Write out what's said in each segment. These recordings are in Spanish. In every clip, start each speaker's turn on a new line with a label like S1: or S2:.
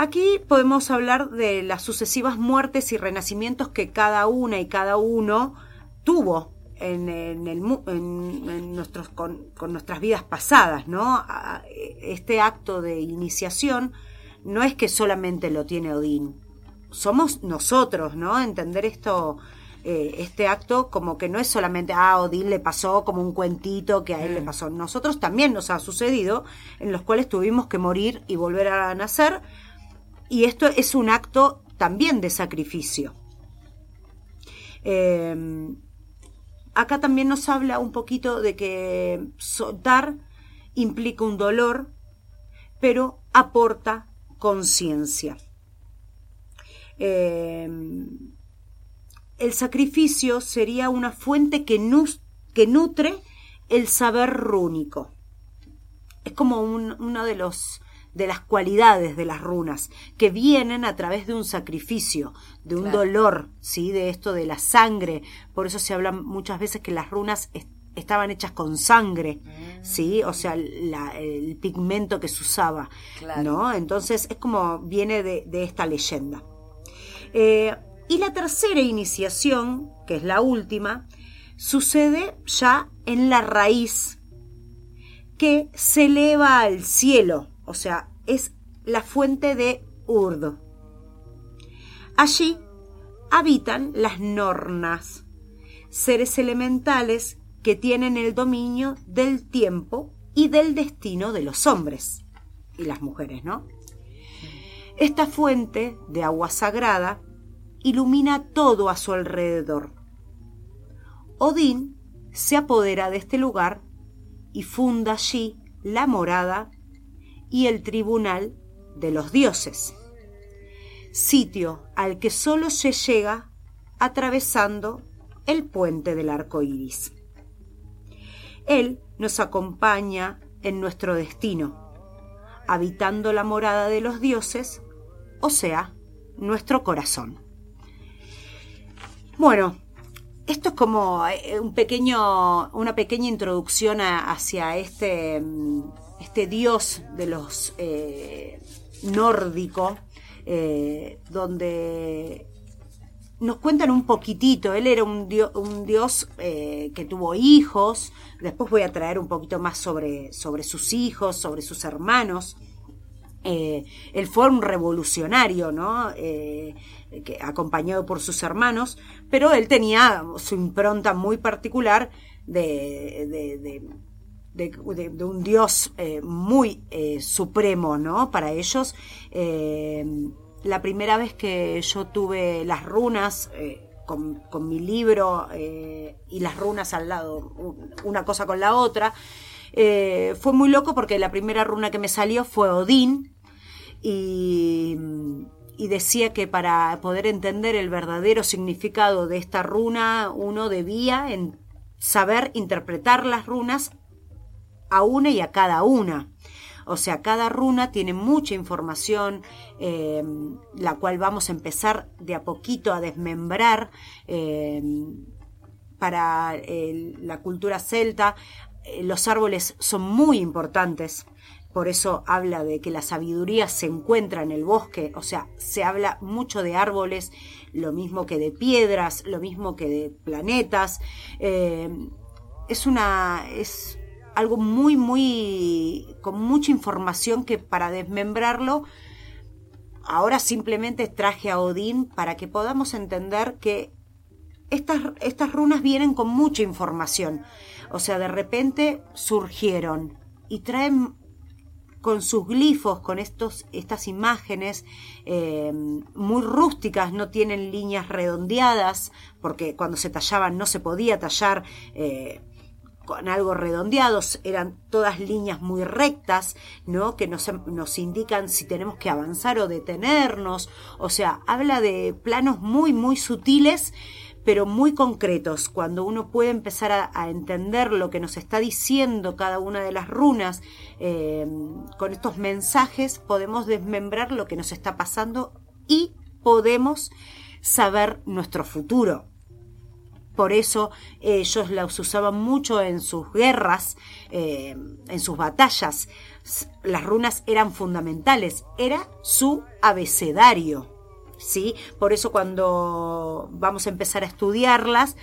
S1: Aquí podemos hablar de las sucesivas muertes y renacimientos que cada una y cada uno tuvo con nuestras vidas pasadas, ¿no? Este acto de iniciación no es que solamente lo tiene Odín, somos nosotros, ¿no? Entender esto, este acto como que no es solamente a Odín le pasó como un cuentito que a él le pasó. Nosotros también nos ha sucedido, en los cuales tuvimos que morir y volver a nacer, y esto es un acto también de sacrificio. Acá también nos habla un poquito de que soltar implica un dolor, pero aporta conciencia. El sacrificio sería una fuente que nutre el saber rúnico. Es como una de las cualidades de las runas, que vienen a través de un sacrificio, de un dolor, ¿sí? De esto de la sangre. Por eso se habla muchas veces que las runas estaban hechas con sangre, ¿sí? O sea, el pigmento que se usaba, ¿no? Entonces es como viene de esta leyenda. Y la tercera iniciación, que es la última, sucede ya en la raíz, que se eleva al cielo, o sea, es la fuente de Urd. Allí habitan las Nornas, seres elementales que tienen el dominio del tiempo y del destino de los hombres y las mujeres, ¿no? Esta fuente de agua sagrada ilumina todo a su alrededor. Odín se apodera de este lugar y funda allí la morada y el tribunal de los dioses, sitio al que solo se llega atravesando el puente del arco iris. Él nos acompaña en nuestro destino, habitando la morada de los dioses, o sea, nuestro corazón. Bueno, esto es como una pequeña introducción hacia este dios de los nórdico, donde nos cuentan un poquitito. Él era un dios que tuvo hijos. Después voy a traer un poquito más sobre sus hijos, sobre sus hermanos. Él fue un revolucionario, ¿no? Acompañado por sus hermanos, pero él tenía su impronta muy particular de un dios muy supremo, ¿no? Para ellos. La primera vez que yo tuve las runas con mi libro y las runas al lado, una cosa con la otra, fue muy loco porque la primera runa que me salió fue Odín, y decía que para poder entender el verdadero significado de esta runa uno debía saber interpretar las runas a una y a cada una. O sea, cada runa tiene mucha información, la cual vamos a empezar de a poquito a desmembrar. Para la cultura celta, los árboles son muy importantes. Por eso habla de que la sabiduría se encuentra en el bosque, o sea, se habla mucho de árboles, lo mismo que de piedras, lo mismo que de planetas. Es algo muy, con mucha información que para desmembrarlo, ahora simplemente traje a Odín para que podamos entender que estas runas vienen con mucha información. O sea, de repente surgieron y traen con sus glifos, con estas imágenes muy rústicas, no tienen líneas redondeadas, porque cuando se tallaban no se podía tallar con algo redondeados, eran todas líneas muy rectas, ¿no? Que nos indican si tenemos que avanzar o detenernos. O sea, habla de planos muy, muy sutiles, pero muy concretos. Cuando uno puede empezar a entender lo que nos está diciendo cada una de las runas, con estos mensajes podemos desmembrar lo que nos está pasando y podemos saber nuestro futuro. Por eso ellos las usaban mucho en sus guerras, en sus batallas. Las runas eran fundamentales, era su abecedario, ¿sí? Por eso cuando vamos a empezar a estudiarlas,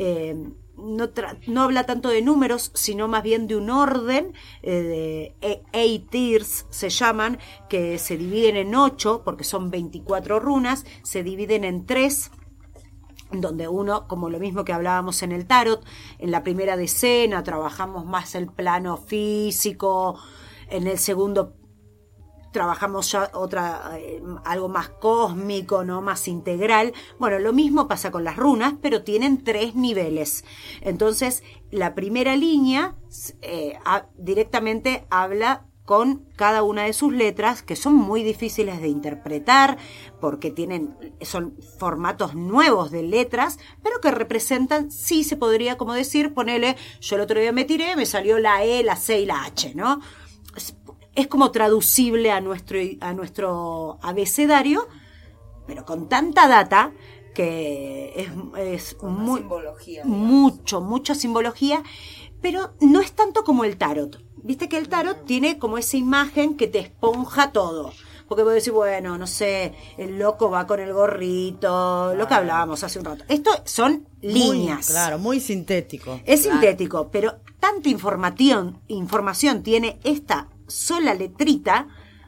S1: no habla tanto de números, sino más bien de un orden, de 8 tiers se llaman, que se dividen en 8, porque son 24 runas, se dividen en 3, donde uno, como lo mismo que hablábamos en el tarot, en la primera decena trabajamos más el plano físico, en el segundo trabajamos ya algo más cósmico, ¿no? Más integral. Bueno, lo mismo pasa con las runas, pero tienen 3 niveles. Entonces, la primera línea directamente habla con cada una de sus letras, que son muy difíciles de interpretar, porque son formatos nuevos de letras, pero que representan, sí se podría como decir, ponele, yo el otro día me tiré, me salió la E, la C y la H, ¿no? Es como traducible a nuestro abecedario, pero con tanta data que es muy, simbología, mucha simbología, pero no es tanto como el tarot. Viste que el tarot tiene como esa imagen que te esponja todo. Porque vos decís, bueno, no sé, el loco va con el gorrito, lo que hablábamos hace un rato. Esto son líneas.
S2: Claro, muy sintético.
S1: Es sintético, pero tanta información tiene esta sola letrita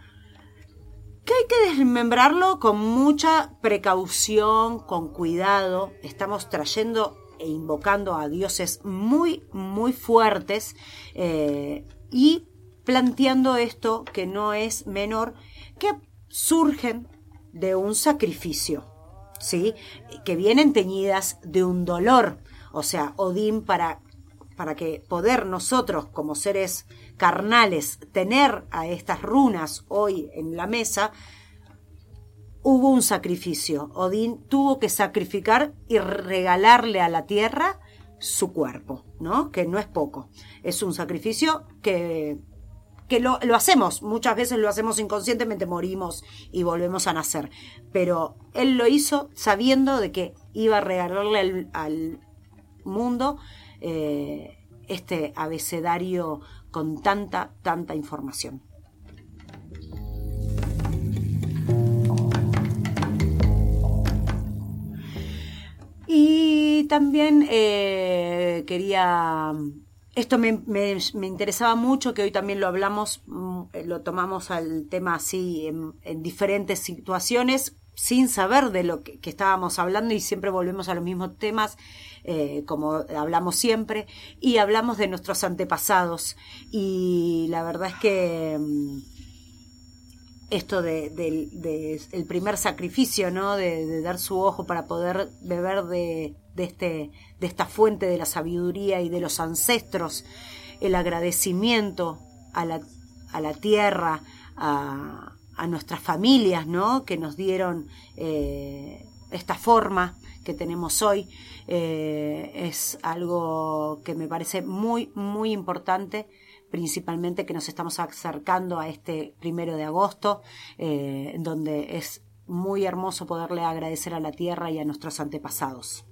S1: que hay que desmembrarlo con mucha precaución, con cuidado. Estamos trayendo e invocando a dioses muy, muy fuertes y planteando esto que no es menor, que surgen de un sacrificio, ¿sí? Que vienen teñidas de un dolor. O sea, Odín para que poder nosotros como seres carnales tener a estas runas hoy en la mesa, hubo un sacrificio. Odín tuvo que sacrificar y regalarle a la tierra su cuerpo, ¿no? Que no es poco. Es un sacrificio que lo hacemos, muchas veces lo hacemos inconscientemente, morimos y volvemos a nacer. Pero él lo hizo sabiendo de que iba a regalarle al mundo este abecedario con tanta información. Y también quería... Esto me interesaba mucho, que hoy también lo hablamos, lo tomamos al tema así en diferentes situaciones, sin saber de lo que estábamos hablando, y siempre volvemos a los mismos temas, como hablamos siempre, y hablamos de nuestros antepasados. Y la verdad es que esto de el primer sacrificio, ¿no? De dar su ojo para poder beber de esta fuente de la sabiduría y de los ancestros, el agradecimiento a la tierra, a nuestras familias, ¿no? Que nos dieron esta forma que tenemos hoy, es algo que me parece muy, muy importante, principalmente que nos estamos acercando a este 1 de agosto, donde es muy hermoso poderle agradecer a la tierra y a nuestros antepasados.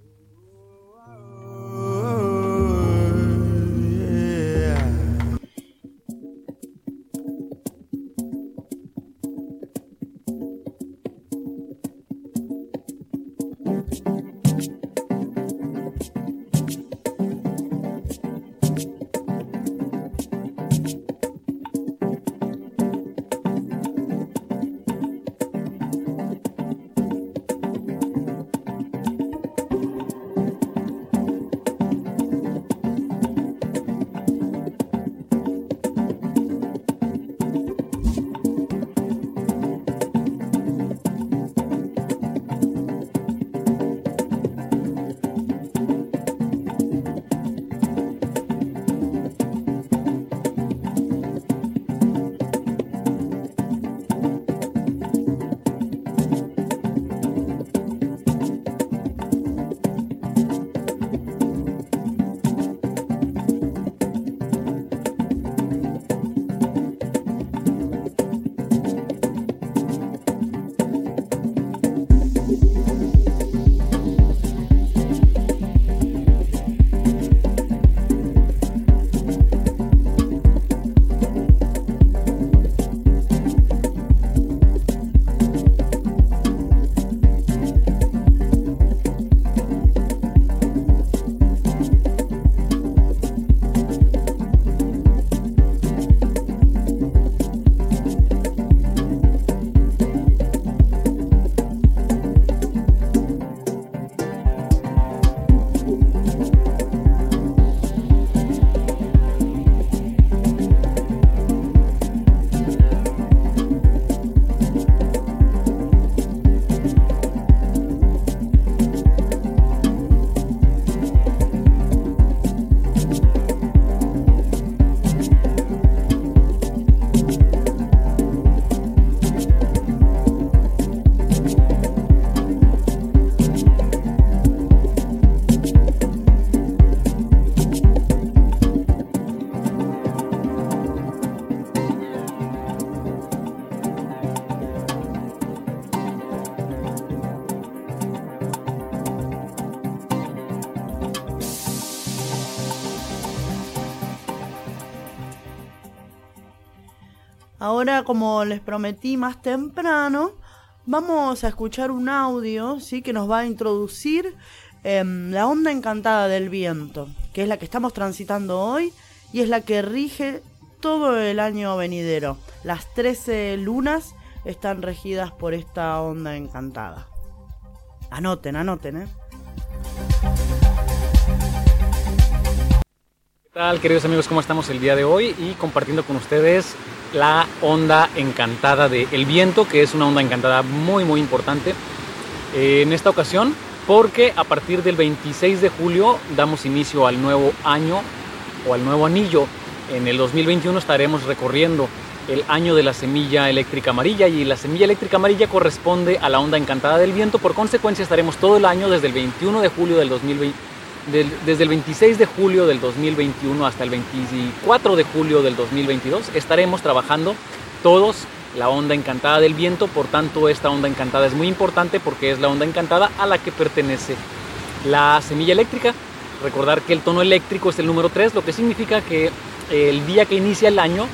S2: Ahora, como les prometí más temprano, vamos a escuchar un audio, ¿sí?, que nos va a introducir la onda encantada del viento, que es la que estamos transitando hoy y es la que rige todo el año venidero. Las 13 lunas están regidas por esta onda encantada. Anoten, ¿eh?
S3: ¿Qué tal, queridos amigos? ¿Cómo estamos el día de hoy? Y compartiendo con ustedes la onda encantada del viento, que es una onda encantada muy muy importante en esta ocasión, porque a partir del 26 de julio damos inicio al nuevo año o al nuevo anillo. En el 2021 estaremos recorriendo el año de la semilla eléctrica amarilla, y la semilla eléctrica amarilla corresponde a la onda encantada del viento. Por consecuencia, estaremos todo el año desde el 21 de julio del 2020, desde el 26 de julio del 2021 hasta el 24 de julio del 2022, estaremos trabajando todos la onda encantada del viento. Por tanto, esta onda encantada es muy importante porque es la onda encantada a la que pertenece la semilla eléctrica. Recordar que el tono eléctrico es el número 3, lo que significa que el día que inicia el año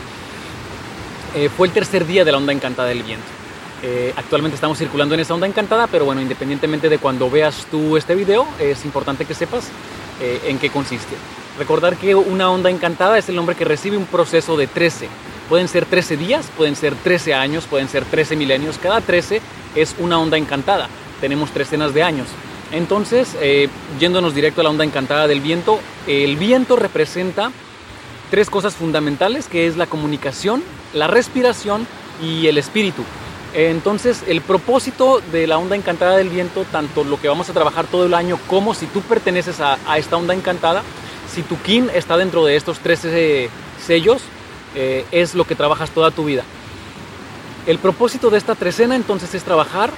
S3: fue el tercer día de la onda encantada del viento. Actualmente estamos circulando en esa onda encantada, pero bueno, independientemente de cuando veas tú este video, es importante que sepas en qué consiste. Recordar que una onda encantada es el nombre que recibe un proceso de 13. Pueden ser 13 días, pueden ser 13 años, pueden ser 13 milenios. Cada 13 es una onda encantada. Tenemos trecenas de años. Entonces, yéndonos directo a la onda encantada del viento, el viento representa tres cosas fundamentales, que es la comunicación, la respiración y el espíritu. Entonces, el propósito de la onda encantada del viento, tanto lo que vamos a trabajar todo el año como si tú perteneces a esta onda encantada, si tu kin está dentro de estos 13 sellos, es lo que trabajas toda tu vida. El propósito de esta trecena entonces es trabajar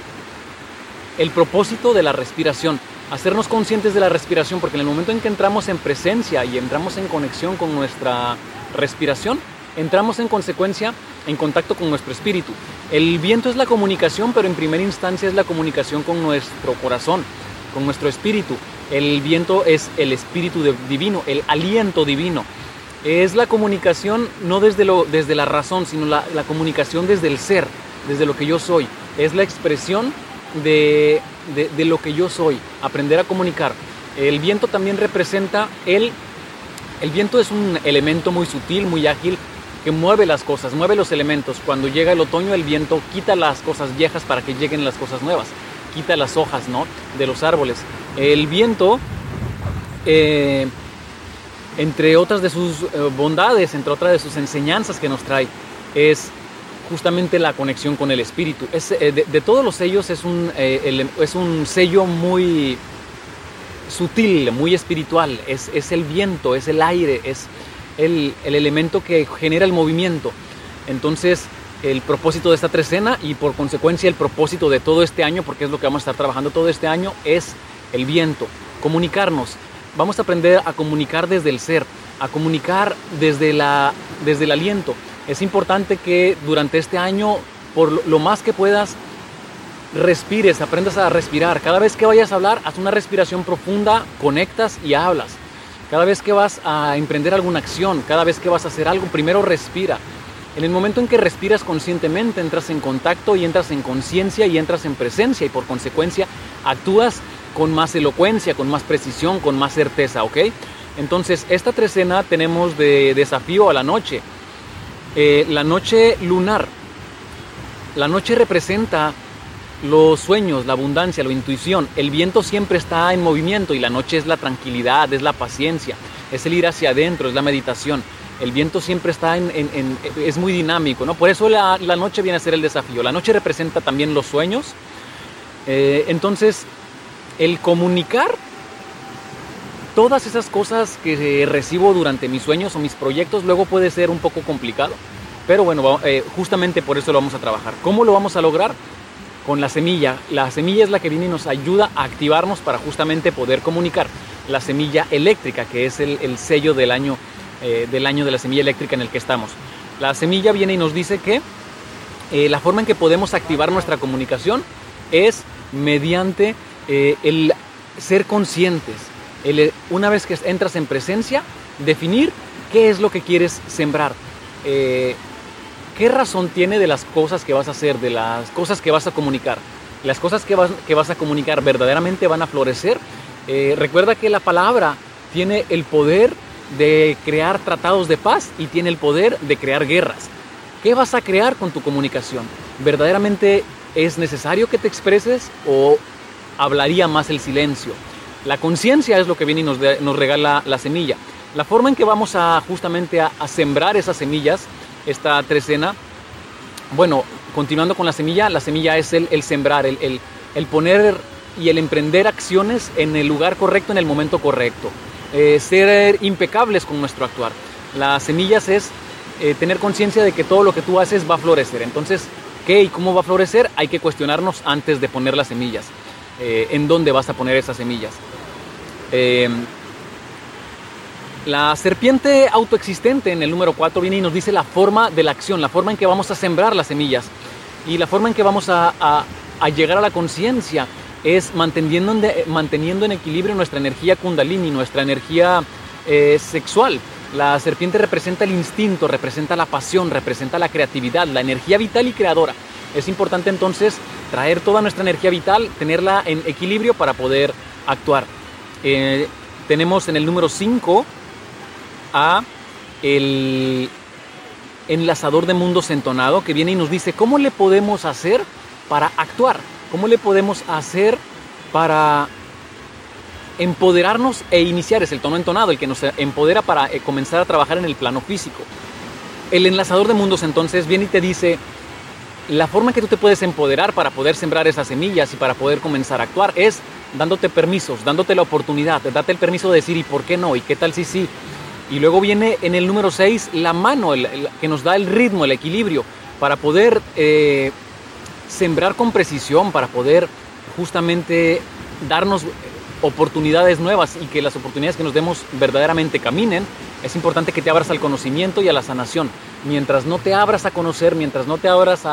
S3: el propósito de la respiración, hacernos conscientes de la respiración, porque en el momento en que entramos en presencia y entramos en conexión con nuestra respiración, entramos en consecuencia en contacto con nuestro espíritu. El viento es la comunicación, pero en primera instancia es la comunicación con nuestro corazón, con nuestro espíritu. El viento es el espíritu divino, el aliento divino. Es la comunicación no desde la razón, sino la comunicación desde el ser, desde lo que yo soy. Es la expresión de lo que yo soy, aprender a comunicar. El viento también representa el viento es un elemento muy sutil, muy ágil, que mueve las cosas, mueve los elementos. Cuando llega el otoño, el viento quita las cosas viejas para que lleguen las cosas nuevas, quita las hojas, ¿no?, de los árboles. El viento, entre otras de sus bondades, entre otras de sus enseñanzas que nos trae, es justamente la conexión con el espíritu. De todos los sellos es un sello muy sutil, muy espiritual. Es el viento, es el aire, es el elemento que genera el movimiento. Entonces, el propósito de esta trecena y por consecuencia el propósito de todo este año, porque es lo que vamos a estar trabajando todo este año, es el viento. Comunicarnos. Vamos a aprender a comunicar desde el ser, a comunicar desde el aliento. Es importante que durante este año, por lo más que puedas, respires, aprendas a respirar. Cada vez que vayas a hablar, haz una respiración profunda, conectas y hablas. Cada vez que vas a emprender alguna acción, cada vez que vas a hacer algo, primero respira. En el momento en que respiras conscientemente, entras en contacto y entras en conciencia y entras en presencia, y por consecuencia actúas con más elocuencia, con más precisión, con más certeza, ¿ok? Entonces, esta trecena tenemos de desafío a la noche. La noche lunar. La noche representa los sueños, la abundancia, la intuición. El viento siempre está en movimiento y la noche es la tranquilidad, es la paciencia, es el ir hacia adentro, es la meditación. El viento siempre está es muy dinámico, ¿no? Por eso la noche viene a ser el desafío. La noche representa también los sueños. Entonces, el comunicar todas esas cosas que recibo durante mis sueños o mis proyectos luego puede ser un poco complicado. Pero bueno, justamente por eso lo vamos a trabajar. ¿Cómo lo vamos a lograr? Con la semilla. La semilla es la que viene y nos ayuda a activarnos para justamente poder comunicar. La semilla eléctrica, que es el sello del año de la semilla eléctrica en el que estamos. La semilla viene y nos dice que la forma en que podemos activar nuestra comunicación es mediante el ser conscientes. Una vez que entras en presencia, definir qué es lo que quieres sembrar. ¿Qué ¿qué razón tiene de las cosas que vas a hacer, de las cosas que vas a comunicar? Las cosas que vas a comunicar verdaderamente van a florecer. Recuerda que la palabra tiene el poder de crear tratados de paz y tiene el poder de crear guerras. ¿Qué vas a crear con tu comunicación? ¿Verdaderamente es necesario que te expreses o hablaría más el silencio? La conciencia es lo que viene y nos regala la semilla. La forma en que vamos justamente a sembrar esas semillas, esta trecena, bueno, continuando con la semilla es el sembrar, el poner y el emprender acciones en el lugar correcto, en el momento correcto. Ser impecables con nuestro actuar. Las semillas es tener conciencia de que todo lo que tú haces va a florecer. Entonces, ¿qué y cómo va a florecer? Hay que cuestionarnos antes de poner las semillas. ¿En dónde vas a poner esas semillas? La serpiente autoexistente en el número 4 viene y nos dice la forma de la acción, la forma en que vamos a sembrar las semillas y la forma en que vamos a llegar a la conciencia es manteniendo en equilibrio nuestra energía kundalini, nuestra energía sexual. La serpiente representa el instinto, representa la pasión, representa la creatividad, la energía vital y creadora. Es importante entonces traer toda nuestra energía vital, tenerla en equilibrio para poder actuar. Tenemos en el número 5 a el enlazador de mundos entonado, que viene y nos dice cómo le podemos hacer para actuar, cómo le podemos hacer para empoderarnos e iniciar. Es el tono entonado el que nos empodera para comenzar a trabajar en el plano físico. El enlazador de mundos entonces viene y te dice la forma en que tú te puedes empoderar para poder sembrar esas semillas y para poder comenzar a actuar es dándote permisos, dándote la oportunidad, date el permiso de decir y por qué no, y qué tal si sí. Y luego viene en el número 6 la mano, que nos da el ritmo, el equilibrio, para poder sembrar con precisión, para poder justamente darnos oportunidades nuevas y que las oportunidades que nos demos verdaderamente caminen. Es importante que te abras al conocimiento y a la sanación. Mientras no te abras a conocer, mientras no te abras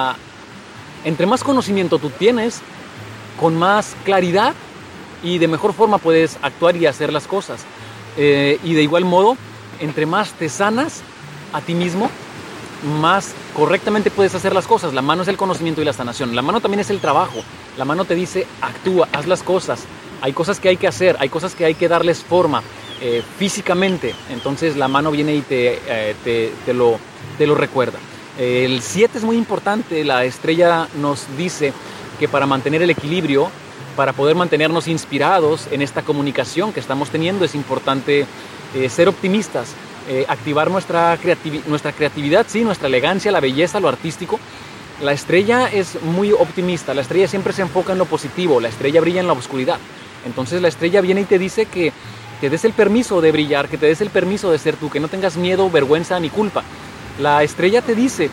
S3: entre más conocimiento tú tienes, con más claridad y de mejor forma puedes actuar y hacer las cosas. Y de igual modo, entre más te sanas a ti mismo, más correctamente puedes hacer las cosas. La mano es el conocimiento y la sanación. La mano también es el trabajo. La mano te dice, actúa, haz las cosas. Hay cosas que hay que hacer, hay cosas que hay que darles forma físicamente. Entonces la mano viene y te lo recuerda. El 7 es muy importante. La estrella nos dice que para mantener el equilibrio, para poder mantenernos inspirados en esta comunicación que estamos teniendo, es importante ser optimistas, activar nuestra creatividad, sí, nuestra elegancia, la belleza, lo artístico. La estrella es muy optimista, la estrella siempre se enfoca en lo positivo, la estrella brilla en la oscuridad. Entonces la estrella viene y te dice que te des el permiso de brillar, que te des el permiso de ser tú, que no tengas miedo, vergüenza ni culpa. La estrella te dice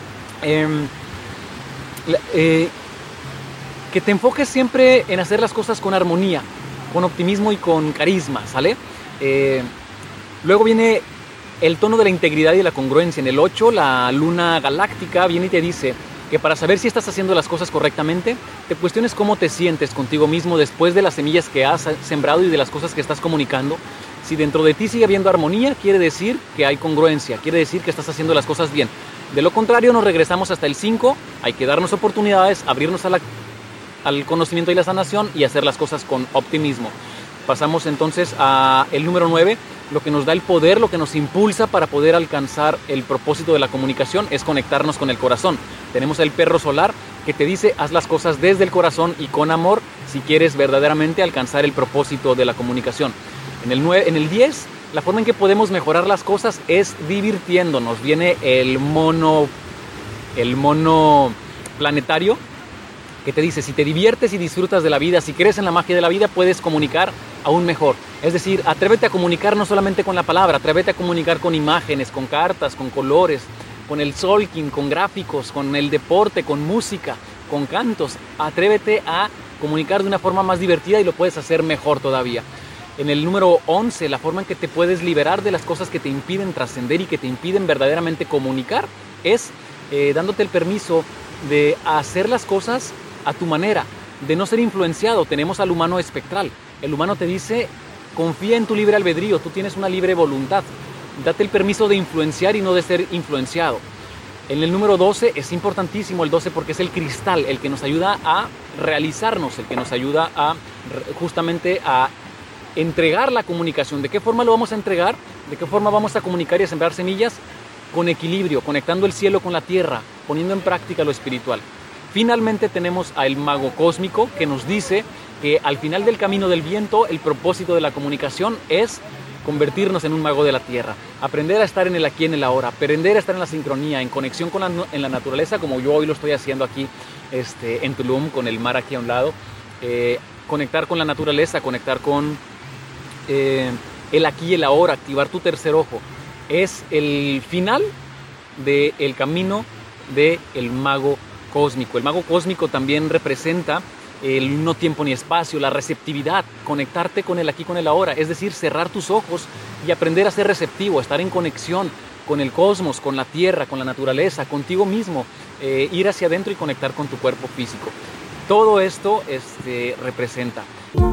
S3: que te enfoques siempre en hacer las cosas con armonía, con optimismo y con carisma, ¿sale? Luego viene el tono de la integridad y la congruencia. En el 8, la luna galáctica viene y te dice que para saber si estás haciendo las cosas correctamente, te cuestiones cómo te sientes contigo mismo después de las semillas que has sembrado y de las cosas que estás comunicando. Si dentro de ti sigue habiendo armonía, quiere decir que hay congruencia, quiere decir que estás haciendo las cosas bien. De lo contrario, nos regresamos hasta el 5, hay que darnos oportunidades, abrirnos al conocimiento y la sanación y hacer las cosas con optimismo. Pasamos entonces a el número 9, lo que nos da el poder, lo que nos impulsa para poder alcanzar el propósito de la comunicación es conectarnos con el corazón. Tenemos el perro solar que te dice haz las cosas desde el corazón y con amor si quieres verdaderamente alcanzar el propósito de la comunicación. En el 10, la forma en que podemos mejorar las cosas es divirtiéndonos. Viene el mono planetario que te dice, si te diviertes y disfrutas de la vida, si crees en la magia de la vida, puedes comunicar aún mejor. Es decir, atrévete a comunicar no solamente con la palabra, atrévete a comunicar con imágenes, con cartas, con colores, con el solking, con gráficos, con el deporte, con música, con cantos. Atrévete a comunicar de una forma más divertida y lo puedes hacer mejor todavía. En el número 11, la forma en que te puedes liberar de las cosas que te impiden trascender y que te impiden verdaderamente comunicar es dándote el permiso de hacer las cosas a tu manera, de no ser influenciado. Tenemos al humano espectral. El humano te dice, confía en tu libre albedrío, tú tienes una libre voluntad. Date el permiso de influenciar y no de ser influenciado. En el número 12 es importantísimo el 12 porque es el cristal, el que nos ayuda a realizarnos, el que nos ayuda a justamente a entregar la comunicación. ¿De qué forma lo vamos a entregar? ¿De qué forma vamos a comunicar y a sembrar semillas? Con equilibrio, conectando el cielo con la tierra, poniendo en práctica lo espiritual. Finalmente tenemos al mago cósmico que nos dice que al final del camino del viento el propósito de la comunicación es convertirnos en un mago de la tierra, aprender a estar en el aquí, en el ahora, aprender a estar en la sincronía, en conexión con en la naturaleza, como yo hoy lo estoy haciendo aquí en Tulum, con el mar aquí a un lado, conectar con la naturaleza, conectar con el aquí y el ahora, activar tu tercer ojo. Es el final del camino del mago cósmico. El mago cósmico también representa el no tiempo ni espacio, la receptividad, conectarte con el aquí, con el ahora, es decir, cerrar tus ojos y aprender a ser receptivo, estar en conexión con el cosmos, con la tierra, con la naturaleza, contigo mismo, ir hacia adentro y conectar con tu cuerpo físico. Todo esto representa.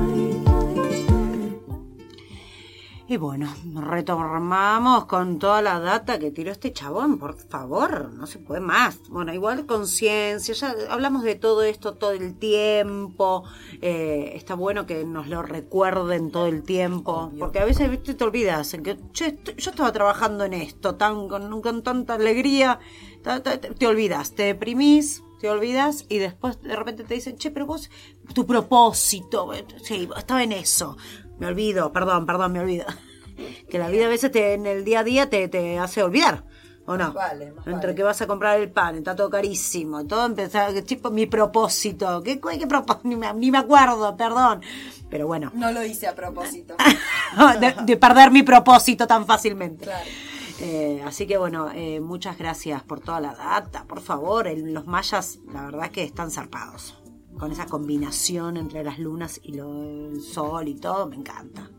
S1: Y bueno, retomamos con toda la data que tiró este chabón, por favor, no se puede más. Bueno, igual conciencia, ya hablamos de todo esto todo el tiempo, está bueno que nos lo recuerden todo el tiempo, porque a veces, viste, te olvidas, en que yo estaba trabajando en esto con tanta alegría, te olvidas, te deprimís, te olvidas y después de repente te dicen, che, pero vos, tu propósito, sí, estaba en eso. Me olvido, perdón, me olvido. Que la vida a veces en el día a día te hace olvidar, ¿o no?
S4: Vale,
S1: Entre que vas a comprar el pan, está todo carísimo, todo empezar, tipo mi propósito, ¿qué propósito? Ni me acuerdo, perdón. Pero bueno.
S4: No lo hice a propósito.
S1: de perder mi propósito tan fácilmente.
S4: Claro.
S1: Así que bueno, muchas gracias por toda la data, por favor. Los mayas, la verdad es que están zarpados. Con esa combinación entre las lunas y el sol y todo, me encanta.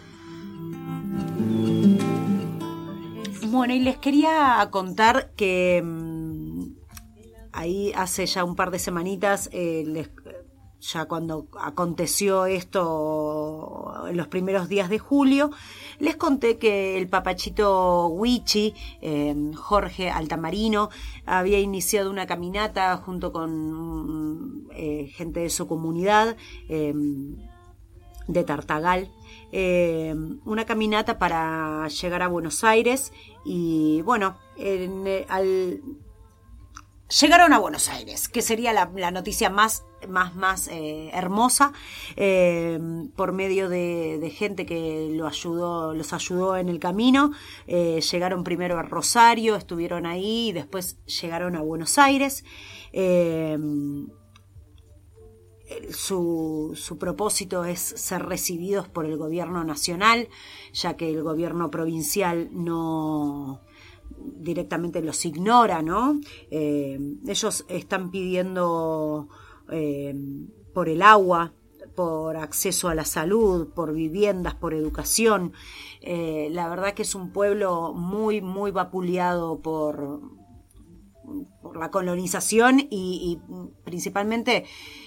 S1: Bueno, y les quería contar que ahí hace ya un par de semanitas, ya cuando aconteció esto en los primeros días de julio, les conté que el papachito Huichi, Jorge Altamarino, había iniciado una caminata junto con gente de su comunidad de Tartagal, una caminata para llegar a Buenos Aires y bueno, llegaron a Buenos Aires, que sería la noticia más hermosa, por medio de gente que los ayudó en el camino. Llegaron primero a Rosario, estuvieron ahí y después llegaron a Buenos Aires. Su propósito es ser recibidos por el gobierno nacional, ya que el gobierno provincial no directamente los ignora, ¿no? Ellos están pidiendo por el agua, por acceso a la salud, por viviendas, por educación. La verdad que es un pueblo muy, muy vapuleado por la colonización y principalmente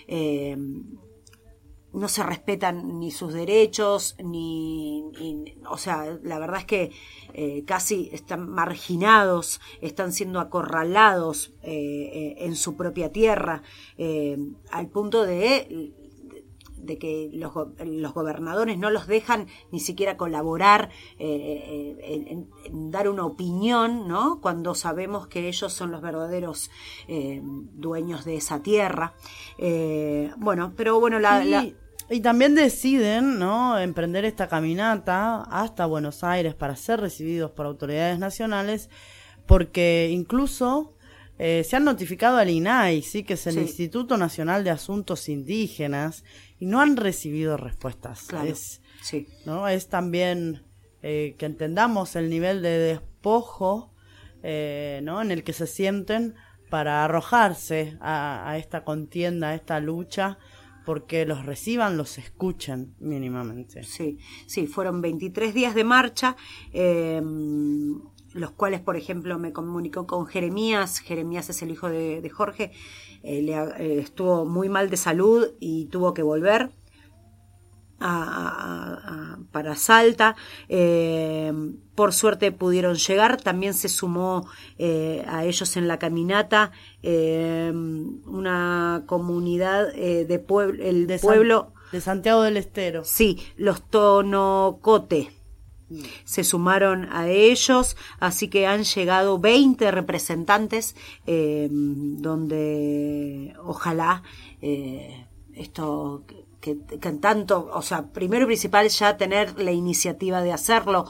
S1: no se respetan ni sus derechos, o sea, la verdad es que casi están marginados, están siendo acorralados en su propia tierra, al punto de que los gobernadores no los dejan ni siquiera colaborar en dar una opinión, ¿no? Cuando sabemos que ellos son los verdaderos dueños de esa tierra.
S2: Y también deciden, ¿no?, emprender esta caminata hasta Buenos Aires para ser recibidos por autoridades nacionales, porque incluso se han notificado al INAI, ¿sí?, que es el Instituto Nacional de Asuntos Indígenas, y no han recibido respuestas.
S1: Claro,
S2: ¿no? Es también que entendamos el nivel de despojo, ¿no?, en el que se sienten para arrojarse a esta contienda, a esta lucha, porque los reciban, los escuchen mínimamente.
S1: Sí, fueron 23 días de marcha, los cuales, por ejemplo, me comunicó con Jeremías. Jeremías es el hijo de Jorge, estuvo muy mal de salud y tuvo que volver para Salta. Por suerte pudieron llegar. También se sumó a ellos en la caminata una comunidad de pueblo
S2: de Santiago del Estero.
S1: Sí, los Tonocote. Se sumaron a ellos, así que han llegado 20 representantes, donde ojalá esto que tanto, o sea, primero y principal ya tener la iniciativa de hacerlo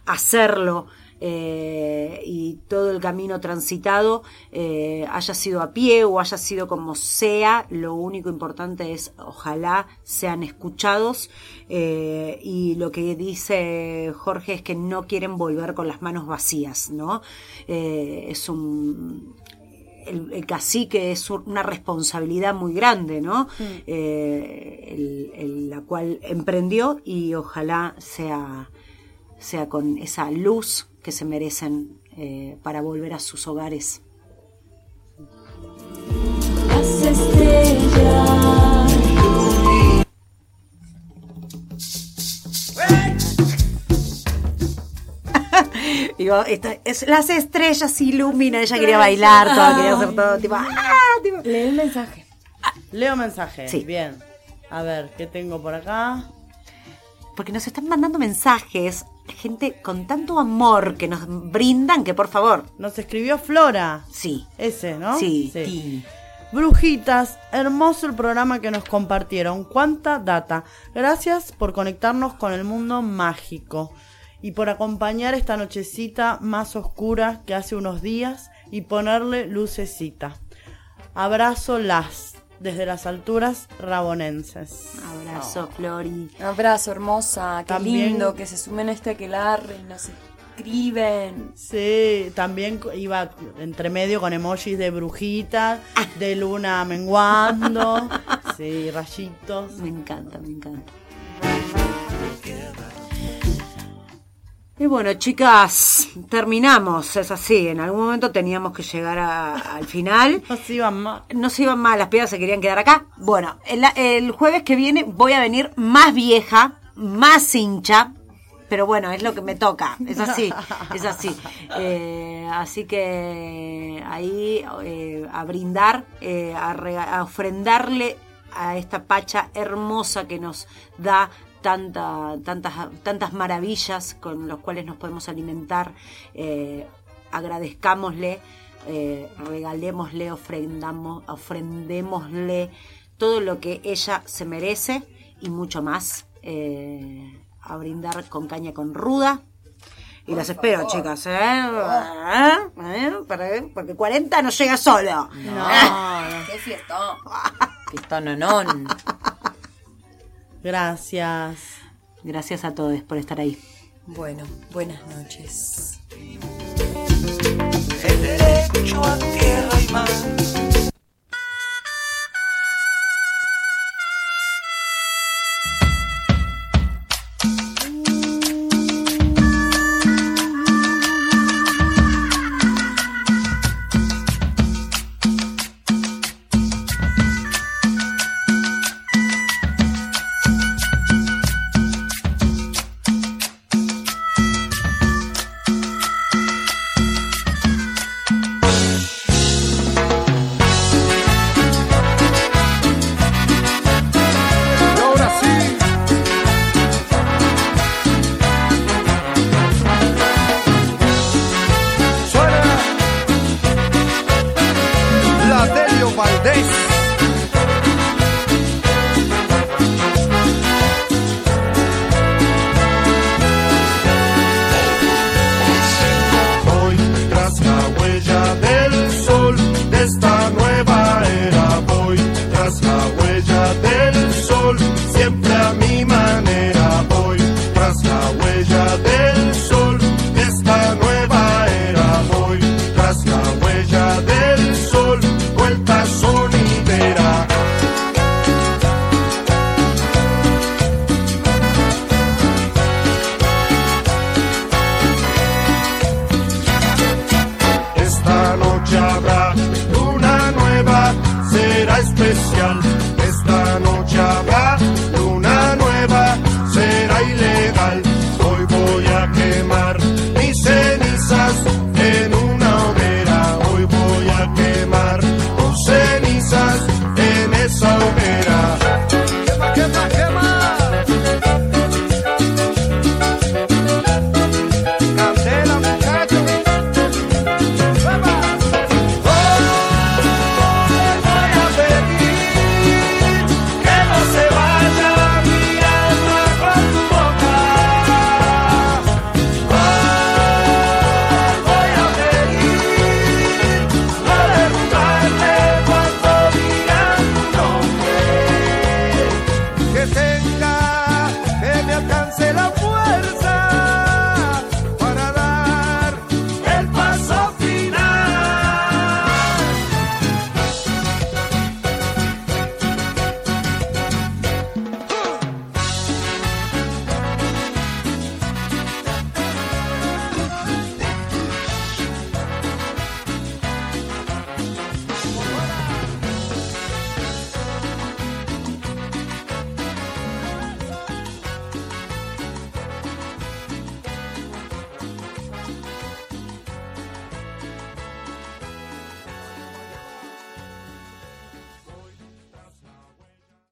S1: y todo el camino transitado, haya sido a pie o haya sido como sea, lo único importante es ojalá sean escuchados, y lo que dice Jorge es que no quieren volver con las manos vacías, ¿no? El cacique es una responsabilidad muy grande, ¿no? La cual emprendió, y ojalá sea con esa luz que se merecen para volver a sus hogares.
S4: Las estrellas.
S1: Digo, las estrellas iluminan. Ella quería bailar, todo, quería hacer todo, tipo.
S4: Lee el mensaje.
S2: Leo mensaje.
S1: Sí.
S2: Bien. A ver, ¿qué tengo por acá?
S1: Porque nos están mandando mensajes, gente con tanto amor que nos brindan, que por favor.
S2: Nos escribió Flora.
S1: Sí.
S2: Ese, ¿no?
S1: Sí.
S2: Brujitas, hermoso el programa que nos compartieron. Cuánta data. Gracias por conectarnos con el mundo mágico y por acompañar esta nochecita más oscura que hace unos días y ponerle lucecita. Abrazo desde las alturas rabonenses.
S1: Abrazo, Flori.
S4: Un abrazo, hermosa. Qué
S2: También,
S4: lindo que se sumen a este aquelarre y nos escriben.
S2: Sí, también iba entre medio con emojis de brujita, de luna menguando, sí, rayitos.
S1: Me encanta. Y bueno, chicas, terminamos, es así, en algún momento teníamos que llegar al final. No se iban más, las piedras se querían quedar acá. Bueno, el jueves que viene voy a venir más vieja, más hincha, pero bueno, es lo que me toca, es así. Así que ahí a brindar, a ofrendarle a esta Pacha hermosa que nos da tantas maravillas con las cuales nos podemos alimentar. Agradezcámosle, regalémosle, ofrendémosle todo lo que ella se merece y mucho más. A brindar con caña con ruda. Y las espero, chicas, porque 40 no llega solo.
S4: No. Qué fiestón. Fiestón.
S1: Gracias a todos por estar ahí.
S4: Bueno, buenas noches.
S5: El derecho a tierra y mar.